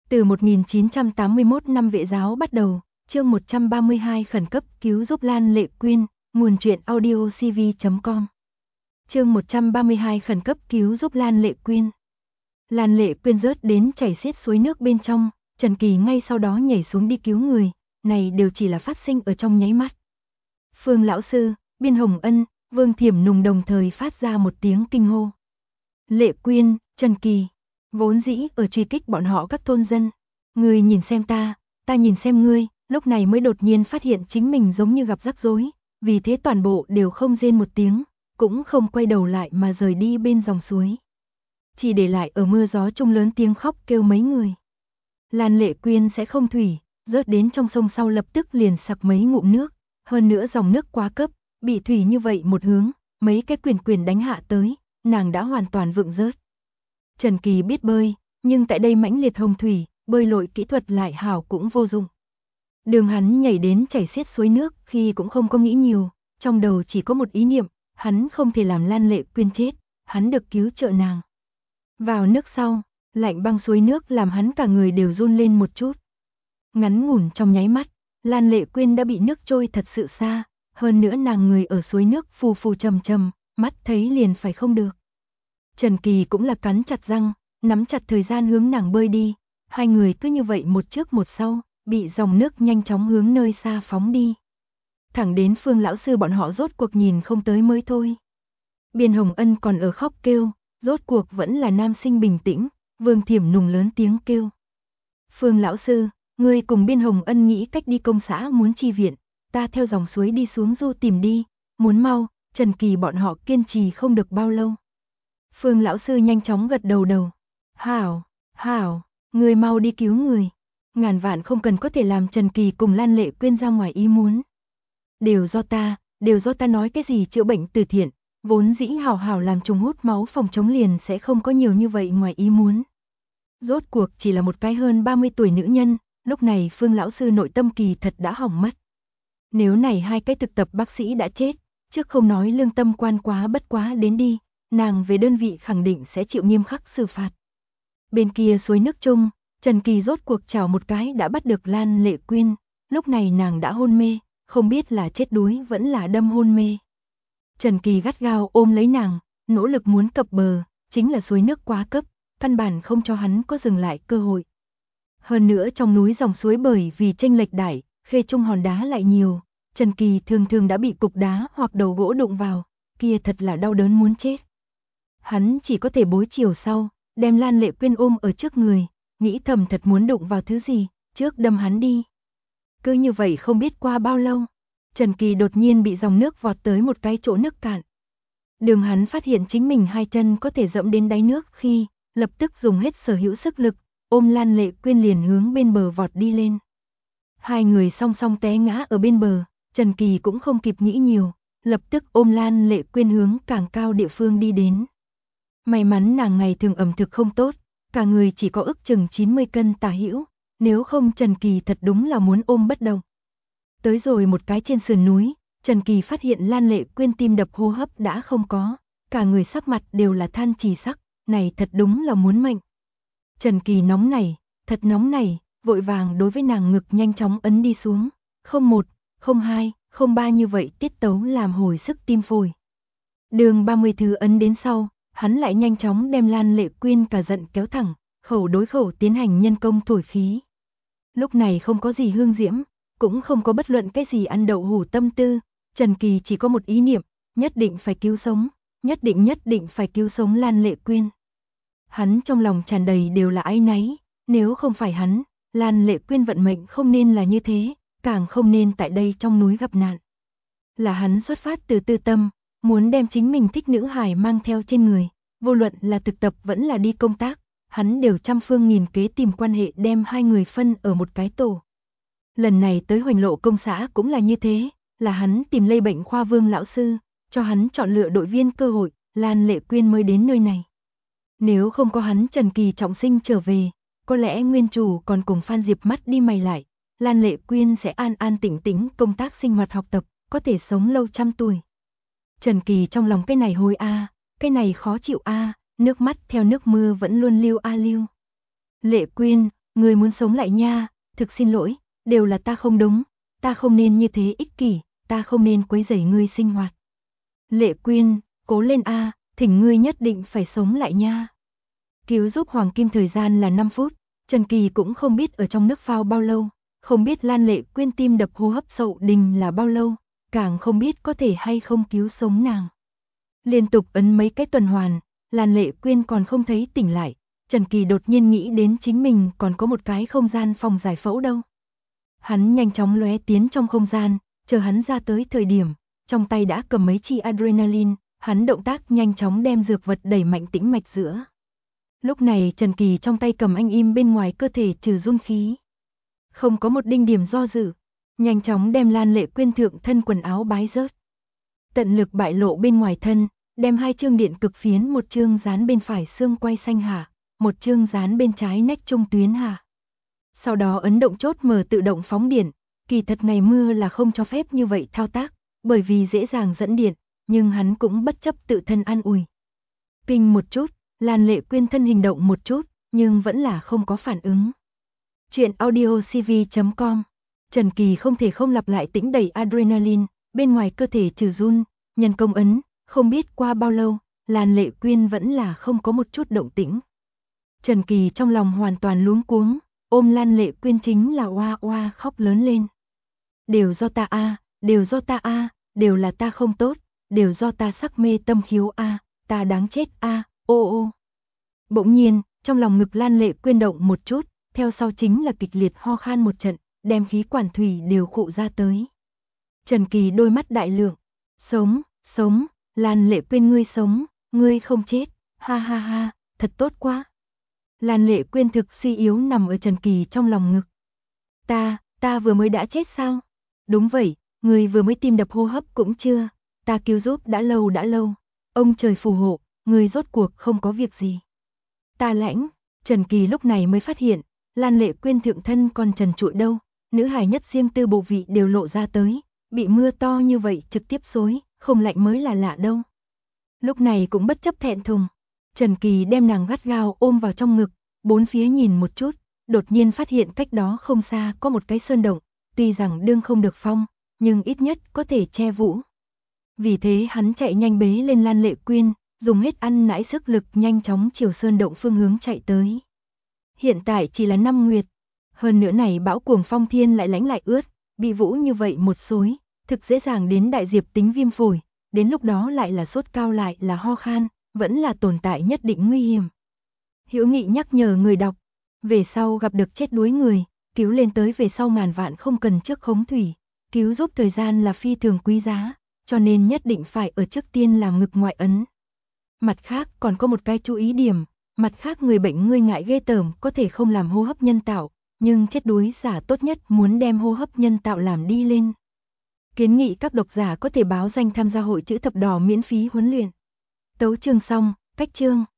Từ 1981 năm Vệ giáo bắt đầu, chương 132 khẩn cấp cứu giúp Lan Lệ Quyên, nguồn truyện audio cv.com. Chương 132 khẩn cấp cứu giúp Lan Lệ Quyên. Lan Lệ Quyên rớt đến chảy xiết suối nước bên trong, Trần Kỳ ngay sau đó nhảy xuống đi cứu người, này đều chỉ là phát sinh ở trong nháy mắt. Phương lão sư, Biên Hồng Ân, Vương Thiểm Nùng đồng thời phát ra một tiếng kinh hô. Lệ Quyên, Trần Kỳ, vốn dĩ ở truy kích bọn họ các thôn dân. Ngươi nhìn xem ta nhìn xem ngươi, lúc này mới đột nhiên phát hiện chính mình giống như gặp rắc rối, vì thế toàn bộ đều không rên một tiếng, cũng không quay đầu lại mà rời đi bên dòng suối. Chỉ để lại ở mưa gió chung lớn tiếng khóc kêu mấy người. Lan Lệ Quyên sẽ không thủy, rớt đến trong sông sau lập tức liền sặc mấy ngụm nước, hơn nữa dòng nước quá cấp, bị thủy như vậy một hướng, mấy cái quyền đánh hạ tới, nàng đã hoàn toàn vượng rớt. Trần Kỳ biết bơi, nhưng tại đây mãnh liệt hồng thủy, bơi lội kỹ thuật lại hảo cũng vô dụng. Đường hắn nhảy đến chảy xiết suối nước khi cũng không có nghĩ nhiều, trong đầu chỉ có một ý niệm, hắn không thể làm Lan Lệ Quyên chết, hắn được cứu trợ nàng. Vào nước sau, lạnh băng suối nước làm hắn cả người đều run lên một chút. Ngắn ngủn trong nháy mắt, Lan Lệ Quyên đã bị nước trôi thật sự xa, hơn nữa nàng người ở suối nước phù phù trầm trầm, mắt thấy liền phải không được. Trần Kỳ cũng là cắn chặt răng, nắm chặt thời gian hướng nàng bơi đi, hai người cứ như vậy một trước một sau, bị dòng nước nhanh chóng hướng nơi xa phóng đi. Thẳng đến Phương lão sư bọn họ rốt cuộc nhìn không tới mới thôi. Biên Hồng Ân còn ở khóc kêu, rốt cuộc vẫn là nam sinh bình tĩnh, Vương Thiểm Nùng lớn tiếng kêu. Phương lão sư, ngươi cùng Biên Hồng Ân nghĩ cách đi công xã muốn chi viện, ta theo dòng suối đi xuống du tìm đi, muốn mau, Trần Kỳ bọn họ kiên trì không được bao lâu. Phương lão sư nhanh chóng gật đầu. Hảo, ngươi mau đi cứu người. Ngàn vạn không cần có thể làm Trần Kỳ cùng Lan Lệ Quyên ra ngoài ý muốn. Đều do ta nói cái gì chữa bệnh từ thiện, vốn dĩ hảo làm trùng hút máu phòng chống liền sẽ không có nhiều như vậy ngoài ý muốn. Rốt cuộc chỉ là một cái hơn 30 tuổi nữ nhân, lúc này Phương lão sư nội tâm kỳ thật đã hỏng mất. Nếu này hai cái thực tập bác sĩ đã chết, trước không nói lương tâm quan quá bất quá đến đi, nàng về đơn vị khẳng định sẽ chịu nghiêm khắc xử phạt. Bên kia suối nước chung, Trần Kỳ rốt cuộc chảo một cái đã bắt được Lan Lệ Quyên, lúc này nàng đã hôn mê, không biết là chết đuối vẫn là đâm hôn mê. Trần Kỳ gắt gao ôm lấy nàng, nỗ lực muốn cập bờ, chính là suối nước quá cấp, căn bản không cho hắn có dừng lại cơ hội. Hơn nữa trong núi dòng suối bởi vì chênh lệch đại, khê trung hòn đá lại nhiều, Trần Kỳ thường đã bị cục đá hoặc đầu gỗ đụng vào, kia thật là đau đớn muốn chết. Hắn chỉ có thể bối chiều sau, đem Lan Lệ Quyên ôm ở trước người, nghĩ thầm thật muốn đụng vào thứ gì, trước đâm hắn đi. Cứ như vậy không biết qua bao lâu, Trần Kỳ đột nhiên bị dòng nước vọt tới một cái chỗ nước cạn. Đường hắn phát hiện chính mình hai chân có thể dẫm đến đáy nước khi, lập tức dùng hết sở hữu sức lực, ôm Lan Lệ Quyên liền hướng bên bờ vọt đi lên. Hai người song song té ngã ở bên bờ, Trần Kỳ cũng không kịp nghĩ nhiều, lập tức ôm Lan Lệ Quyên hướng càng cao địa phương đi đến. May mắn nàng ngày thường ẩm thực không tốt, cả người chỉ có ước chừng 90 cân tả hữu, nếu không Trần Kỳ thật đúng là muốn ôm bất động. Tới rồi một cái trên sườn núi, Trần Kỳ phát hiện Lan Lệ Quyên tim đập hô hấp đã không có, cả người sắc mặt đều là than trì sắc, này thật đúng là muốn mệnh. Trần Kỳ nóng nảy, thật nóng nảy, vội vàng đối với nàng ngực nhanh chóng ấn đi xuống, 01, 02, 03 như vậy tiết tấu làm hồi sức tim phổi. Đường 30 thứ ấn đến sau, hắn lại nhanh chóng đem Lan Lệ Quyên cả giận kéo thẳng, khẩu đối khẩu tiến hành nhân công thổi khí. Lúc này không có gì hương diễm, cũng không có bất luận cái gì ăn đậu hủ tâm tư, Trần Kỳ chỉ có một ý niệm, nhất định phải cứu sống, nhất định phải cứu sống Lan Lệ Quyên. Hắn trong lòng tràn đầy đều là áy náy, nếu không phải hắn, Lan Lệ Quyên vận mệnh không nên là như thế, càng không nên tại đây trong núi gặp nạn. Là hắn xuất phát từ tư tâm, muốn đem chính mình thích nữ hài mang theo trên người, vô luận là thực tập vẫn là đi công tác, hắn đều trăm phương nghìn kế tìm quan hệ đem hai người phân ở một cái tổ. Lần này tới Hoành Lộ công xã cũng là như thế, là hắn tìm lây bệnh khoa Vương lão sư, cho hắn chọn lựa đội viên cơ hội, Lan Lệ Quyên mới đến nơi này. Nếu không có hắn Trần Kỳ trọng sinh trở về, có lẽ nguyên chủ còn cùng Phan Diệp mắt đi mày lại, Lan Lệ Quyên sẽ an an tĩnh tĩnh công tác sinh hoạt học tập, có thể sống lâu trăm tuổi. Trần Kỳ trong lòng cái này hối cái này khó chịu nước mắt theo nước mưa vẫn luôn lưu lưu. Lệ Quyên, Ngươi muốn sống lại nha, thực xin lỗi, đều là ta không đúng, ta không nên như thế ích kỷ, ta không nên quấy rầy ngươi sinh hoạt. Lệ Quyên, cố lên a, thỉnh ngươi nhất định phải sống lại nha. Cứu giúp Hoàng Kim thời gian là 5 phút, Trần Kỳ cũng không biết ở trong nước phao bao lâu, không biết Lan Lệ Quyên tim đập hô hấp sậu đình là bao lâu, càng không biết có thể hay không cứu sống nàng. Liên tục ấn mấy cái tuần hoàn, Lan Lệ Quyên còn không thấy tỉnh lại, Trần Kỳ đột nhiên nghĩ đến chính mình còn có một cái không gian phòng giải phẫu đâu. Hắn nhanh chóng lóe tiến trong không gian, chờ hắn ra tới thời điểm, trong tay đã cầm mấy chi adrenaline, hắn động tác nhanh chóng đem dược vật đẩy mạnh tĩnh mạch giữa. Lúc này Trần Kỳ trong tay cầm anh im bên ngoài cơ thể trừ run khí. Không có một đinh điểm do dự, nhanh chóng đem Lan Lệ Quyên thượng thân quần áo bái rớt. Tận lực bại lộ bên ngoài thân, đem 2 chương điện cực phiến, một chương dán bên phải xương quai xanh hạ, một chương dán bên trái nách trung tuyến hạ. Sau đó ấn động chốt mở tự động phóng điện, kỳ thật ngày mưa là không cho phép như vậy thao tác, bởi vì dễ dàng dẫn điện, nhưng hắn cũng bất chấp tự thân an ủi. Kinh một chút, Lan Lệ Quyên thân hình động một chút, nhưng vẫn là không có phản ứng. Chuyện audiocv.com. Trần Kỳ không thể không lặp lại tĩnh đẩy adrenaline, bên ngoài cơ thể trừ run, nhân công ấn, không biết qua bao lâu, Lan Lệ Quyên vẫn là không có một chút động tĩnh. Trần Kỳ trong lòng hoàn toàn luống cuống, ôm Lan Lệ Quyên chính là oa oa khóc lớn lên. Đều do ta a, đều do ta a, đều là ta không tốt, đều do ta sắc mê tâm khiếu a, ta đáng chết a, ô ô. Bỗng nhiên, trong lòng ngực Lan Lệ Quyên động một chút, theo sau chính là kịch liệt ho khan một trận, đem khí quản thủy đều khụ ra tới. Trần Kỳ đôi mắt đại lượng, sống, sống, Lan Lệ Quyên ngươi sống, ngươi không chết, ha ha ha, thật tốt quá. Lan Lệ Quyên thực suy yếu nằm ở Trần Kỳ trong lòng ngực. Ta vừa mới đã chết sao? Đúng vậy, người vừa mới tim đập hô hấp cũng chưa, ta cứu giúp đã lâu, ông trời phù hộ, người rốt cuộc không có việc gì. Ta lãnh, Trần Kỳ lúc này mới phát hiện, Lan Lệ Quyên thượng thân còn trần trụi đâu, nữ hài nhất riêng tư bộ vị đều lộ ra tới, bị mưa to như vậy trực tiếp xối, không lạnh mới là lạ đâu. Lúc này cũng bất chấp thẹn thùng, Trần Kỳ đem nàng gắt gao ôm vào trong ngực, bốn phía nhìn một chút, đột nhiên phát hiện cách đó không xa có một cái sơn động, tuy rằng đương không được phong, nhưng ít nhất có thể che vũ. Vì thế hắn chạy nhanh bế lên Lan Lệ Quyên, dùng hết ăn nãi sức lực nhanh chóng chiều sơn động phương hướng chạy tới. Hiện tại chỉ là 5 nguyệt, hơn nữa này bão cuồng phong thiên lại lánh lại ướt, bị vũ như vậy một xối, thực dễ dàng đến đại diệp tính viêm phổi, đến lúc đó lại là sốt cao lại là ho khan, vẫn là tồn tại nhất định nguy hiểm. Hữu Nghị nhắc nhở người đọc, về sau gặp được chết đuối người, cứu lên tới về sau ngàn vạn không cần trước khống thủy, cứu giúp thời gian là phi thường quý giá, cho nên nhất định phải ở trước tiên làm ngực ngoại ấn. Mặt khác còn có một cái chú ý điểm, mặt khác người bệnh ngươi ngại ghê tởm có thể không làm hô hấp nhân tạo, nhưng chết đuối giả tốt nhất muốn đem hô hấp nhân tạo làm đi lên. Kiến nghị các độc giả có thể báo danh tham gia hội chữ thập đỏ miễn phí huấn luyện. Tấu chương xong, cách chương.